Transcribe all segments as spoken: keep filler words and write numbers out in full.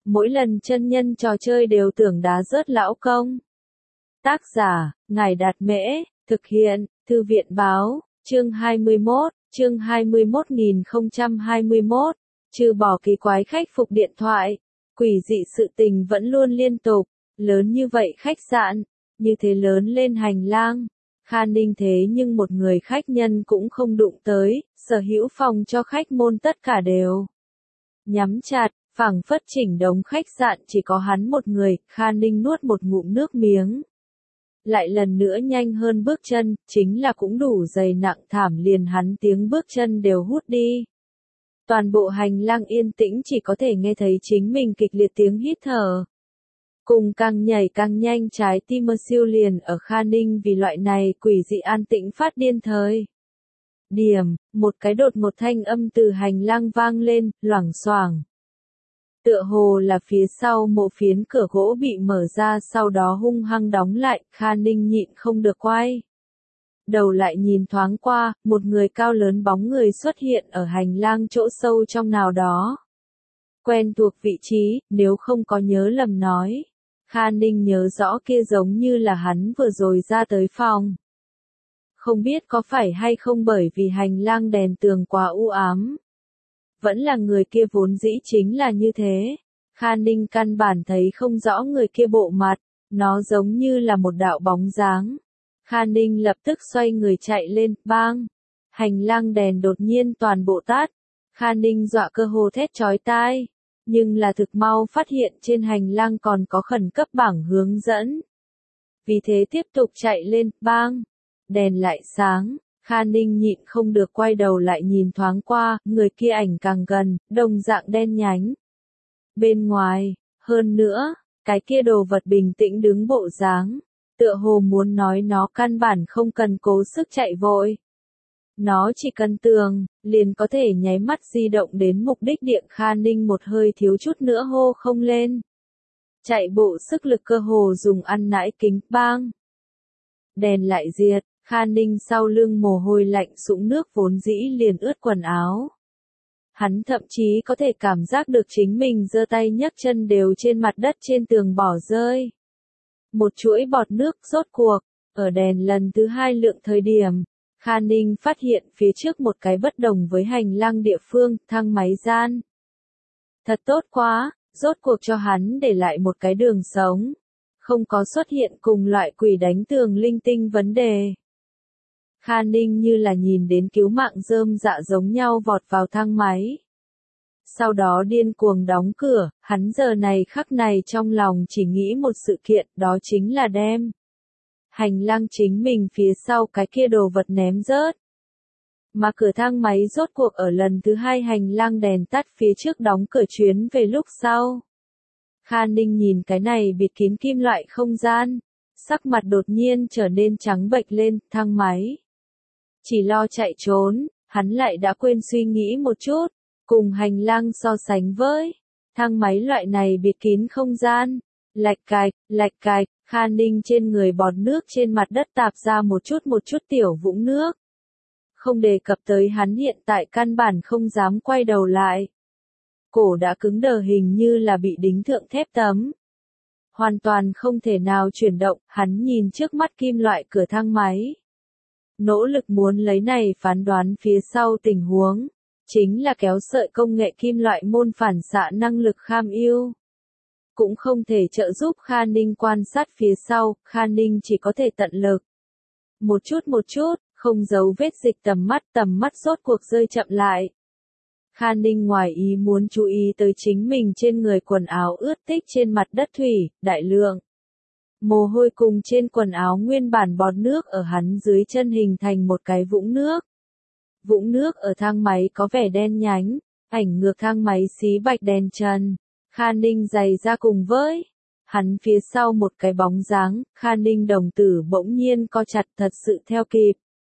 mỗi lần chân nhân trò chơi đều tưởng đá rớt lão công. Tác giả, Ngài Đạt Mễ, thực hiện, Thư viện Báo, chương hai mươi mốt, chương hai mươi mốt nghìn không trăm hai mươi mốt, trừ bỏ kỳ quái khách phục điện thoại, quỷ dị sự tình vẫn luôn liên tục, lớn như vậy khách sạn, như thế lớn lên hành lang. Kha Ninh thế nhưng một người khách nhân cũng không đụng tới, sở hữu phòng cho khách môn tất cả đều nhắm chặt, phảng phất chỉnh đống khách sạn chỉ có hắn một người. Kha Ninh nuốt một ngụm nước miếng. Lại lần nữa nhanh hơn bước chân, chính là cũng đủ dày nặng thảm liền hắn tiếng bước chân đều hút đi. Toàn bộ hành lang yên tĩnh, chỉ có thể nghe thấy chính mình kịch liệt tiếng hít thở. Cùng càng nhảy càng nhanh trái tim mơ siêu liền ở Kha Ninh vì loại này quỷ dị an tĩnh phát điên thời. Điểm, một cái đột một thanh âm từ hành lang vang lên, loảng xoảng. Tựa hồ là phía sau mộ phiến cửa gỗ bị mở ra sau đó hung hăng đóng lại. Kha Ninh nhịn không được quay đầu lại nhìn thoáng qua, một người cao lớn bóng người xuất hiện ở hành lang chỗ sâu trong nào đó. Quen thuộc vị trí, nếu không có nhớ lầm nói. Kha Ninh nhớ rõ kia giống như là hắn vừa rồi ra tới phòng. Không biết có phải hay không bởi vì hành lang đèn tường quá u ám. Vẫn là người kia vốn dĩ chính là như thế. Kha Ninh căn bản thấy không rõ người kia bộ mặt, nó giống như là một đạo bóng dáng. Kha Ninh lập tức xoay người chạy lên, bang. Hành lang đèn đột nhiên toàn bộ tắt. Kha Ninh dọa cơ hồ thét chói tai. Nhưng là thực mau phát hiện trên hành lang còn có khẩn cấp bảng hướng dẫn. Vì thế tiếp tục chạy lên, bang. Đèn lại sáng. Kha Ninh nhịn không được quay đầu lại nhìn thoáng qua, người kia ảnh càng gần, đồng dạng đen nhánh. Bên ngoài, hơn nữa, cái kia đồ vật bình tĩnh đứng bộ dáng, tựa hồ muốn nói nó căn bản không cần cố sức chạy vội. Nó chỉ cần tường, liền có thể nháy mắt di động đến mục đích địa. Kha Ninh một hơi thiếu chút nữa hô không lên. Chạy bộ sức lực cơ hồ dùng ăn nãi kính, bang. Đèn lại diệt. Kha Ninh sau lưng mồ hôi lạnh sũng nước vốn dĩ liền ướt quần áo. Hắn thậm chí có thể cảm giác được chính mình giơ tay nhấc chân đều trên mặt đất trên tường bỏ rơi. Một chuỗi bọt nước rốt cuộc, ở đèn lần thứ hai lượng thời điểm, Kha Ninh phát hiện phía trước một cái bất đồng với hành lang địa phương, thang máy gian. Thật tốt quá, rốt cuộc cho hắn để lại một cái đường sống. Không có xuất hiện cùng loại quỷ đánh tường linh tinh vấn đề. Kha Ninh như là nhìn đến cứu mạng rơm dạ giống nhau vọt vào thang máy. Sau đó điên cuồng đóng cửa, hắn giờ này khắc này trong lòng chỉ nghĩ một sự kiện, đó chính là đem hành lang chính mình phía sau cái kia đồ vật ném rớt. Mà cửa thang máy rốt cuộc ở lần thứ hai hành lang đèn tắt phía trước đóng cửa chuyến về lúc sau. Kha Ninh nhìn cái này bịt kín kim loại không gian, sắc mặt đột nhiên trở nên trắng bệch lên. Thang máy chỉ lo chạy trốn, hắn lại đã quên suy nghĩ một chút, cùng hành lang so sánh với thang máy loại này bịt kín không gian, lạch cạch, lạch cạch. Kha Ninh trên người bọt nước trên mặt đất tạp ra một chút một chút tiểu vũng nước. Không đề cập tới hắn hiện tại căn bản không dám quay đầu lại. Cổ đã cứng đờ hình như là bị đính thượng thép tấm. Hoàn toàn không thể nào chuyển động, hắn nhìn trước mắt kim loại cửa thang máy. Nỗ lực muốn lấy này phán đoán phía sau tình huống. Chính là kéo sợi công nghệ kim loại môn phản xạ năng lực kham ưu. Cũng không thể trợ giúp Kha Ninh quan sát phía sau, Kha Ninh chỉ có thể tận lực. Một chút một chút, không giấu vết dịch tầm mắt, tầm mắt rốt cuộc rơi chậm lại. Kha Ninh ngoài ý muốn chú ý tới chính mình trên người quần áo ướt tích trên mặt đất thủy, đại lượng. Mồ hôi cùng trên quần áo nguyên bản bọt nước ở hắn dưới chân hình thành một cái vũng nước. Vũng nước ở thang máy có vẻ đen nhánh, ảnh ngược thang máy xí bạch đèn trần. Kha Ninh giày ra cùng với hắn phía sau một cái bóng dáng. Kha Ninh đồng tử bỗng nhiên co chặt, thật sự theo kịp.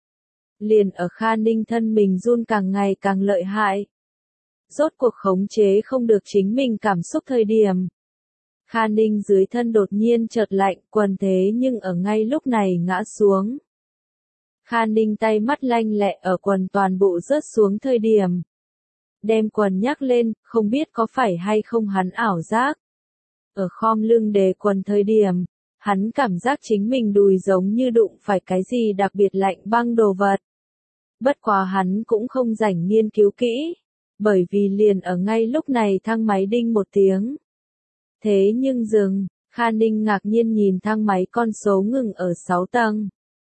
Liền ở Kha Ninh thân mình run càng ngày càng lợi hại. Rốt cuộc khống chế không được chính mình cảm xúc thời điểm. Kha Ninh dưới thân đột nhiên chợt lạnh, quần thế nhưng ở ngay lúc này ngã xuống. Kha Ninh tay mắt lanh lẹ ở quần toàn bộ rớt xuống thời điểm. đem quần nhắc lên, không biết có phải hay không hắn ảo giác. Ở khom lưng để quần thời điểm, hắn cảm giác chính mình đùi giống như đụng phải cái gì đặc biệt lạnh băng đồ vật. Bất quá hắn cũng không rảnh nghiên cứu kỹ, bởi vì liền ở ngay lúc này thang máy đinh một tiếng. Thế nhưng dừng, Kha Ninh ngạc nhiên nhìn thang máy con số ngừng ở sáu tầng.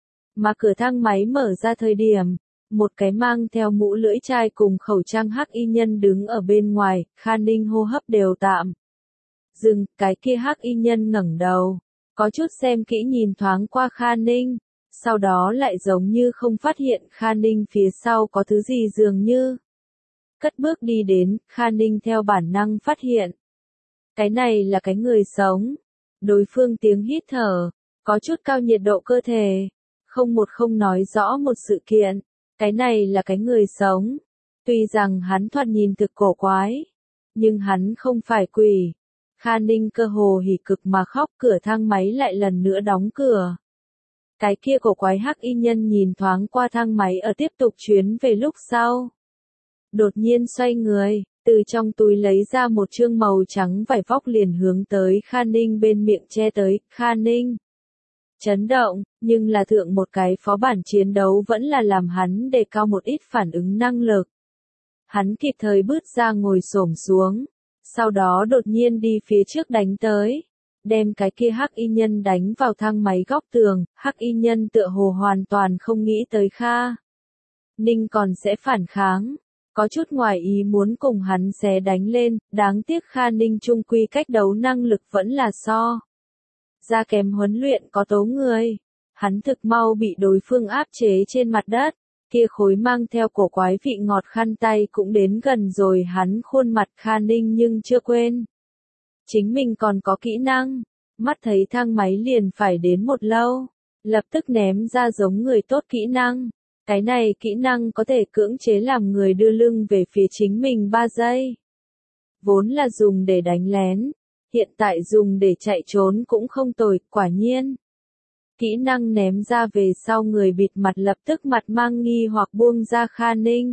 Mà cửa thang máy mở ra thời điểm, một cái mang theo mũ lưỡi chai cùng khẩu trang hắc y nhân đứng ở bên ngoài, Kha Ninh hô hấp đều tạm. Dừng, cái kia hắc y nhân ngẩng đầu, có chút xem kỹ nhìn thoáng qua Kha Ninh, sau đó lại giống như không phát hiện Kha Ninh phía sau có thứ gì dường như. Cất bước đi đến, Kha Ninh theo bản năng phát hiện. Cái này là cái người sống. Đối phương tiếng hít thở, có chút cao nhiệt độ cơ thể, không một không nói rõ một sự kiện. Cái này là cái người sống. Tuy rằng hắn thoạt nhìn thực cổ quái, nhưng hắn không phải quỷ. Kha Ninh cơ hồ hỉ cực mà khóc, cửa thang máy lại lần nữa đóng cửa. Cái kia cổ quái hắc y nhân nhìn thoáng qua thang máy ở tiếp tục chuyến về lúc sau. Đột nhiên xoay người, từ trong túi lấy ra một chương màu trắng vải vóc liền hướng tới Kha Ninh bên miệng che tới, Kha Ninh. Chấn động, nhưng là thượng một cái phó bản chiến đấu vẫn là làm hắn đề cao một ít phản ứng năng lực. Hắn kịp thời bước ra ngồi xổm xuống, sau đó đột nhiên đi phía trước đánh tới, đem cái kia hắc y nhân đánh vào thang máy góc tường, hắc y nhân tựa hồ hoàn toàn không nghĩ tới Kha Ninh còn sẽ phản kháng, có chút ngoài ý muốn cùng hắn xé đánh lên, đáng tiếc Kha Ninh chung quy cách đấu năng lực vẫn là so ra kém huấn luyện có tố người. Hắn thực mau bị đối phương áp chế trên mặt đất, kia khối mang theo cổ quái vị ngọt khăn tay cũng đến gần rồi hắn khuôn mặt Kha Ninh nhưng chưa quên. Chính mình còn có kỹ năng, mắt thấy thang máy liền phải đến một lâu, lập tức ném ra giống người tốt kỹ năng. Cái này kỹ năng có thể cưỡng chế làm người đưa lưng về phía chính mình ba giây. Vốn là dùng để đánh lén, hiện tại dùng để chạy trốn cũng không tồi, quả nhiên. Kỹ năng ném ra về sau người bịt mặt lập tức mặt mang nghi hoặc buông ra Kha Ninh.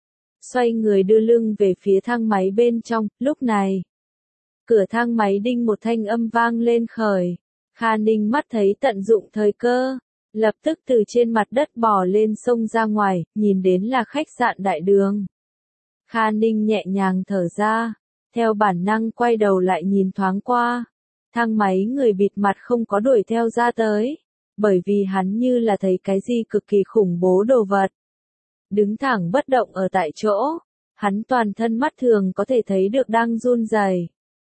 Xoay người đưa lưng về phía thang máy bên trong, lúc này. Cửa thang máy đinh một thanh âm vang lên khởi. Kha Ninh mắt thấy tận dụng thời cơ, lập tức từ trên mặt đất bò lên sông ra ngoài, nhìn đến là khách sạn đại đường. Kha Ninh nhẹ nhàng thở ra, theo bản năng quay đầu lại nhìn thoáng qua. Thang máy người bịt mặt không có đuổi theo ra tới, bởi vì hắn như là thấy cái gì cực kỳ khủng bố đồ vật. Đứng thẳng bất động ở tại chỗ, hắn toàn thân mắt thường có thể thấy được đang run rẩy.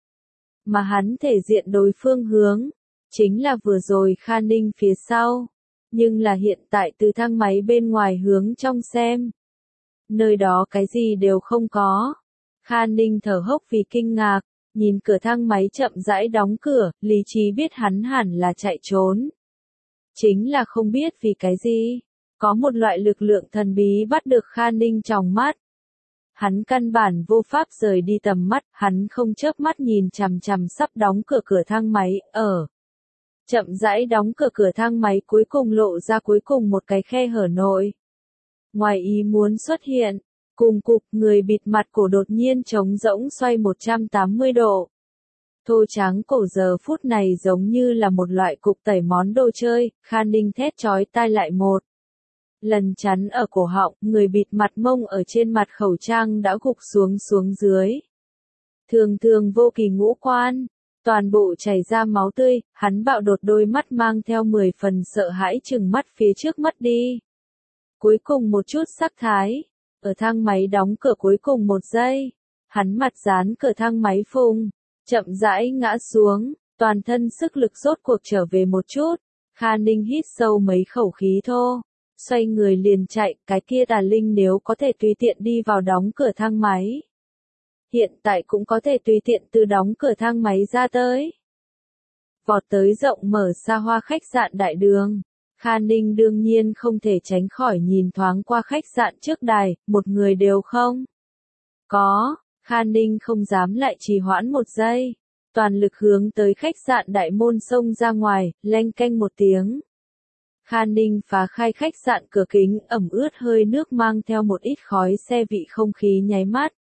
Mà hắn thể diện đối phương hướng, chính là vừa rồi Kha Ninh phía sau, nhưng là hiện tại từ thang máy bên ngoài hướng trong xem. Nơi đó cái gì đều không có. Kha Ninh thở hốc vì kinh ngạc, nhìn cửa thang máy chậm rãi đóng cửa, lý trí biết hắn hẳn là chạy trốn. Chính là không biết vì cái gì, có một loại lực lượng thần bí bắt được Kha Ninh trong mắt. Hắn căn bản vô pháp rời đi tầm mắt, hắn không chớp mắt nhìn chằm chằm sắp đóng cửa cửa thang máy, ở. Chậm rãi đóng cửa cửa thang máy cuối cùng lộ ra cuối cùng một cái khe hở nội. Ngoài ý muốn xuất hiện, cùng cục người bịt mặt cổ đột nhiên trống rỗng xoay một trăm tám mươi độ. Thô trắng cổ giờ phút này giống như là một loại cục tẩy món đồ chơi, Kha Ninh thét chói tai lại một. Lần chắn ở cổ họng, người bịt mặt mông ở trên mặt khẩu trang đã gục xuống xuống dưới. Thường thường vô kỳ ngũ quan, toàn bộ chảy ra máu tươi, hắn bạo đột đôi mắt mang theo mười phần sợ hãi chừng mắt phía trước mất đi. Cuối cùng một chút sắc thái, ở thang máy đóng cửa cuối cùng một giây, hắn mặt dán cửa thang máy phùng, chậm rãi ngã xuống, toàn thân sức lực rốt cuộc trở về một chút. Kha Ninh hít sâu mấy khẩu khí thô, xoay người liền chạy, cái kia tà linh nếu có thể tùy tiện đi vào đóng cửa thang máy. Hiện tại cũng có thể tùy tiện từ đóng cửa thang máy ra tới. Vọt tới rộng mở xa hoa khách sạn đại đường. Kha Ninh đương nhiên không thể tránh khỏi nhìn thoáng qua khách sạn trước đài, một người đều không. Có, Kha Ninh không dám lại trì hoãn một giây. Toàn lực hướng tới khách sạn đại môn xông ra ngoài, leng keng một tiếng. Kha Ninh phá khai khách sạn cửa kính ẩm ướt hơi nước mang theo một ít khói xe vị không khí nháy mắt.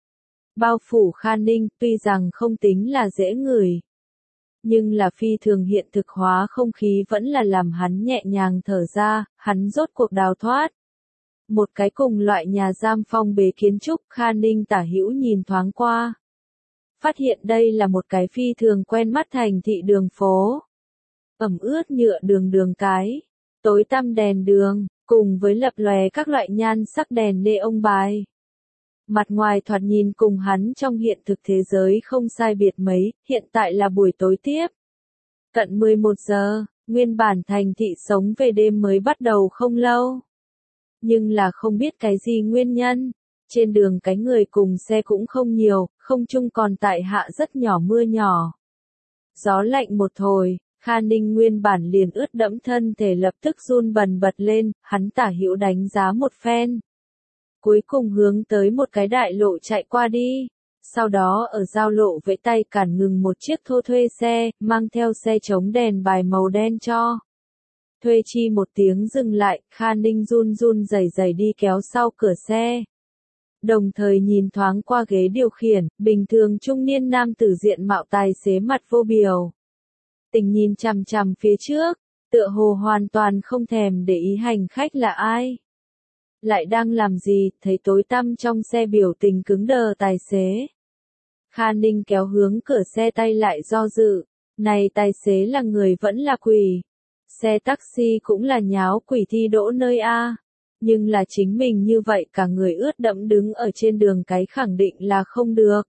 bao phủ Khan Ninh, tuy rằng không tính là dễ ngửi. Nhưng là phi thường hiện thực hóa không khí vẫn là làm hắn nhẹ nhàng thở ra, hắn rốt cuộc đào thoát. Một cái cùng loại nhà giam phong bế kiến trúc, Khan Ninh tả hữu nhìn thoáng qua. Phát hiện đây là một cái phi thường quen mắt thành thị đường phố. Ẩm ướt nhựa đường đường cái, tối tăm đèn đường, cùng với lập lòe các loại nhan sắc đèn neon bài. Mặt ngoài thoạt nhìn cùng hắn trong hiện thực thế giới không sai biệt mấy, hiện tại là buổi tối tiếp. Cận mười một giờ, nguyên bản thành thị sống về đêm mới bắt đầu không lâu. Nhưng là không biết cái gì nguyên nhân. Trên đường cái người cùng xe cũng không nhiều, không chung còn tại hạ rất nhỏ mưa nhỏ. Gió lạnh một hồi, Khan Ninh nguyên bản liền ướt đẫm thân thể lập tức run bần bật lên, hắn tả hữu đánh giá một phen. Cuối cùng hướng tới một cái đại lộ chạy qua đi. Sau đó ở giao lộ vẫy tay cản ngừng một chiếc thô thuê xe, mang theo xe chống đèn bài màu đen cho. Thuê chi một tiếng dừng lại, Khan Ninh run run rẩy rẩy đi kéo sau cửa xe. Đồng thời nhìn thoáng qua ghế điều khiển, bình thường trung niên nam tử diện mạo tài xế mặt vô biểu. Tình nhìn chằm chằm phía trước, tựa hồ hoàn toàn không thèm để ý hành khách là ai. Lại đang làm gì, thấy tối tăm trong xe biểu tình cứng đờ tài xế. Khan Ninh kéo hướng cửa xe tay lại do dự, này tài xế là người vẫn là quỷ. Xe taxi cũng là nháo quỷ thi đỗ nơi A. Nhưng là chính mình như vậy cả người ướt đẫm đứng ở trên đường cái khẳng định là không được.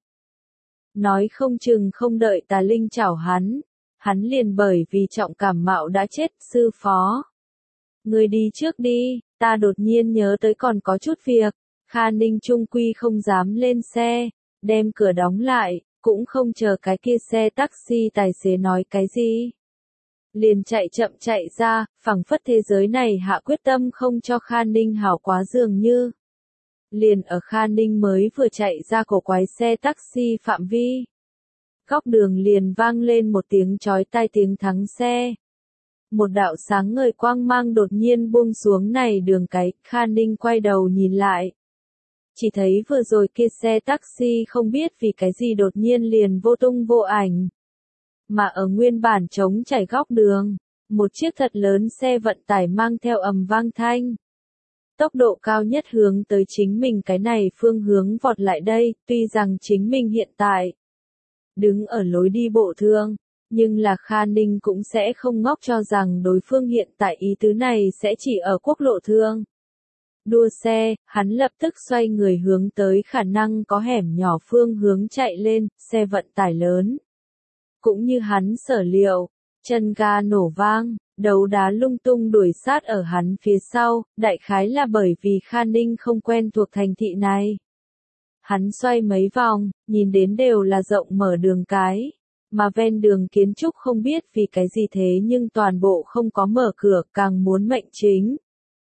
Nói không chừng không đợi tà linh chảo hắn. Hắn liền bởi vì trọng cảm mạo đã chết, sư phó. Người đi trước đi, ta đột nhiên nhớ tới còn có chút việc. Khan Ninh trung quy không dám lên xe, đem cửa đóng lại, cũng không chờ cái kia xe taxi tài xế nói cái gì. Liền chạy chậm chạy ra, phảng phất thế giới này hạ quyết tâm không cho Khan Ninh hảo quá dường như. Liền ở Khan Ninh mới vừa chạy ra cổ quái xe taxi phạm vi. Góc đường liền vang lên một tiếng chói tai tiếng thắng xe. Một đạo sáng ngời quang mang đột nhiên buông xuống này đường cái, Khan Ninh quay đầu nhìn lại. Chỉ thấy vừa rồi kia xe taxi không biết vì cái gì đột nhiên liền vô tung vô ảnh. Mà ở nguyên bản trống trải góc đường, một chiếc thật lớn xe vận tải mang theo ầm vang thanh. Tốc độ cao nhất hướng tới chính mình cái này phương hướng vọt lại đây, tuy rằng chính mình hiện tại đứng ở lối đi bộ thường, nhưng là Khan Ninh cũng sẽ không ngốc cho rằng đối phương hiện tại ý tứ này sẽ chỉ ở quốc lộ thường. Đua xe, hắn lập tức xoay người hướng tới khả năng có hẻm nhỏ phương hướng chạy lên, xe vận tải lớn. Cũng như hắn sở liệu, chân ga nổ vang, đấu đá lung tung đuổi sát ở hắn phía sau, đại khái là bởi vì Khan Ninh không quen thuộc thành thị này. Hắn xoay mấy vòng, nhìn đến đều là rộng mở đường cái, mà ven đường kiến trúc không biết vì cái gì thế nhưng toàn bộ không có mở cửa, càng muốn mệnh chính.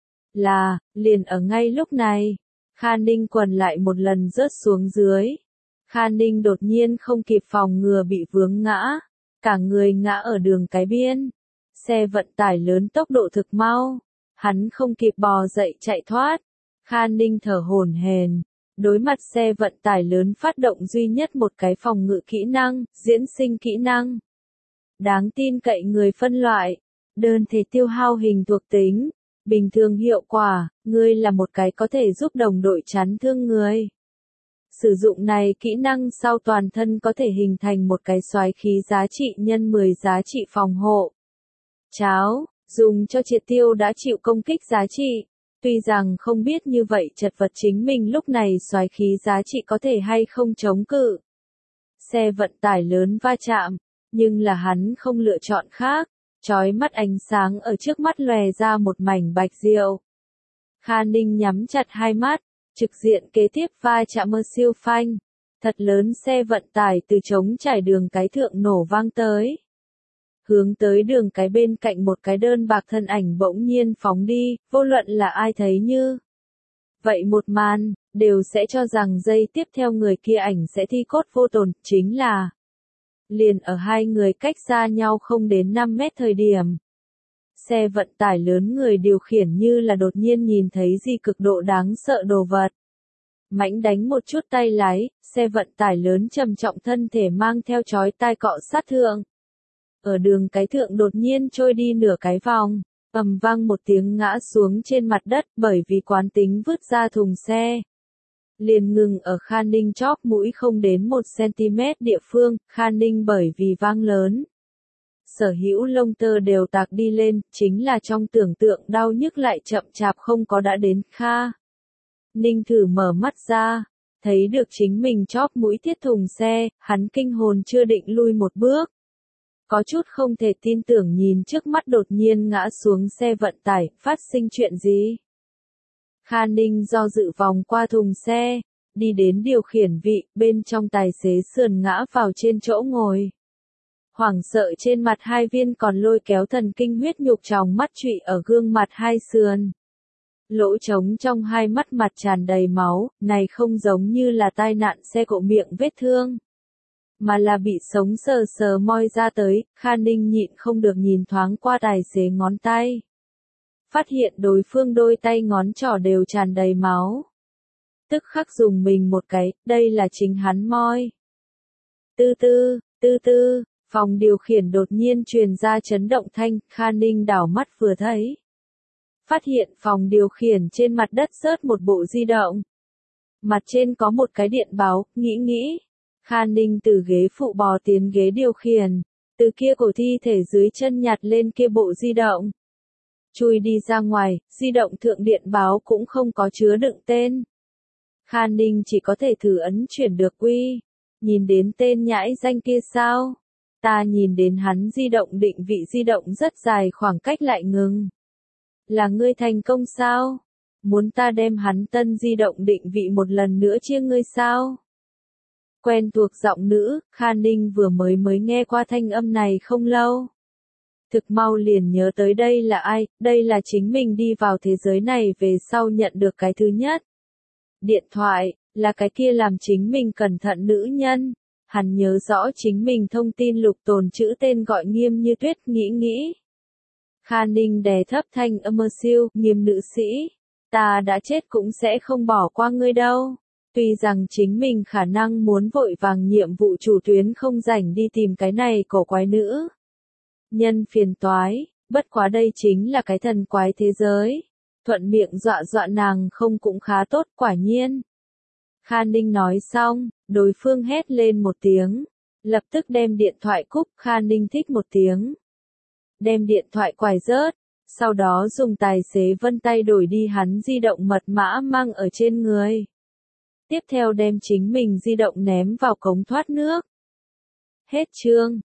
Là, liền ở ngay lúc này, Khan Ninh quần lại một lần rớt xuống dưới. Khan Ninh đột nhiên không kịp phòng ngừa bị vướng ngã, cả người ngã ở đường cái biên. Xe vận tải lớn tốc độ thực mau, hắn không kịp bò dậy chạy thoát. Khan Ninh thở hổn hển, đối mặt xe vận tải lớn phát động duy nhất một cái phòng ngự kỹ năng, diễn sinh kỹ năng. Đáng tin cậy người phân loại, đơn thể tiêu hao hình thuộc tính, bình thường hiệu quả, ngươi là một cái có thể giúp đồng đội chắn thương người. Sử dụng này kỹ năng sau toàn thân có thể hình thành một cái xoáy khí giá trị nhân mười giá trị phòng hộ. Cháo, dùng cho triệt tiêu đã chịu công kích giá trị. Tuy rằng không biết như vậy chật vật chính mình lúc này xoáy khí giá trị có thể hay không chống cự. Xe vận tải lớn va chạm, nhưng là hắn không lựa chọn khác. Chói mắt ánh sáng ở trước mắt lòe ra một mảnh bạch diệu. Khan Ninh nhắm chặt hai mắt, trực diện kế tiếp va chạm mơ siêu phanh. Thật lớn xe vận tải từ trống trải đường cái thượng nổ vang tới. Hướng tới đường cái bên cạnh một cái đơn bạc thân ảnh bỗng nhiên phóng đi, vô luận là ai thấy như. Vậy một màn, đều sẽ cho rằng giây tiếp theo người kia ảnh sẽ thi cốt vô tồn, chính là liền ở hai người cách xa nhau không đến năm mét thời điểm. Xe vận tải lớn người điều khiển như là đột nhiên nhìn thấy gì cực độ đáng sợ đồ vật. Mãnh đánh một chút tay lái, xe vận tải lớn trầm trọng thân thể mang theo chói tai cọ sát thượng. Ở đường cái thượng đột nhiên trôi đi nửa cái vòng, ầm vang một tiếng ngã xuống trên mặt đất bởi vì quán tính vứt ra thùng xe. Liền ngừng ở Kha Ninh chóp mũi không đến một xăng-ti-mét địa phương, Kha Ninh bởi vì vang lớn. Sở hữu lông tơ đều tạc đi lên, chính là trong tưởng tượng đau nhức lại chậm chạp không có đã đến. Kha Ninh thử mở mắt ra, thấy được chính mình chóp mũi thiết thùng xe, hắn kinh hồn chưa định lui một bước. Có chút không thể tin tưởng nhìn trước mắt đột nhiên ngã xuống xe vận tải, phát sinh chuyện gì? Kha Ninh do dự vòng qua thùng xe, đi đến điều khiển vị, bên trong tài xế sườn ngã vào trên chỗ ngồi. Hoảng sợ trên mặt hai viên còn lôi kéo thần kinh huyết nhục tròng mắt trụy ở gương mặt hai sườn. Lỗ trống trong hai mắt mặt tràn đầy máu, này không giống như là tai nạn xe cộ miệng vết thương, mà là bị sống sờ sờ moi ra tới. Kha Ninh nhịn không được nhìn thoáng qua tài xế ngón tay. Phát hiện đối phương đôi tay ngón trỏ đều tràn đầy máu. Tức khắc dùng mình một cái, đây là chính hắn moi. Tư tư, tư tư, phòng điều khiển đột nhiên truyền ra chấn động thanh, Kha Ninh đảo mắt vừa thấy. Phát hiện phòng điều khiển trên mặt đất rớt một bộ di động. Mặt trên có một cái điện báo, nghĩ nghĩ. Kha Ninh từ ghế phụ bò tiến ghế điều khiển, từ kia cổ thi thể dưới chân nhặt lên kia bộ di động. Chui đi ra ngoài, di động thượng điện báo cũng không có chứa đựng tên. Kha Ninh chỉ có thể thử ấn chuyển được quy. Nhìn đến tên nhãi danh kia sao? Ta nhìn đến hắn di động định vị di động rất dài khoảng cách lại ngừng. Là ngươi thành công sao? Muốn ta đem hắn tân di động định vị một lần nữa chia ngươi sao? Quen thuộc giọng nữ, Kha Ninh vừa mới mới nghe qua thanh âm này không lâu. Thực mau liền nhớ tới đây là ai, đây là chính mình đi vào thế giới này về sau nhận được cái thứ nhất. Điện thoại, là cái kia làm chính mình cẩn thận nữ nhân. Hắn nhớ rõ chính mình thông tin lục tồn chữ tên gọi Nghiêm Như Tuyết, nghĩ nghĩ. Kha Ninh đè thấp thanh âm siêu, Nghiêm nữ sĩ. Ta đã chết cũng sẽ không bỏ qua ngươi đâu. Tuy rằng chính mình khả năng muốn vội vàng nhiệm vụ chủ tuyến không rảnh đi tìm cái này cổ quái nữ nhân phiền toái, bất quá đây chính là cái thần quái thế giới. Thuận miệng dọa dọa nàng không cũng khá tốt, quả nhiên. Kha Ninh nói xong, đối phương hét lên một tiếng, lập tức đem điện thoại cúp. Kha Ninh thích một tiếng, đem điện thoại quải rớt, sau đó dùng tài xế vân tay đổi đi hắn di động mật mã mang ở trên người. Tiếp theo đem chính mình di động ném vào cống thoát nước. Hết chương.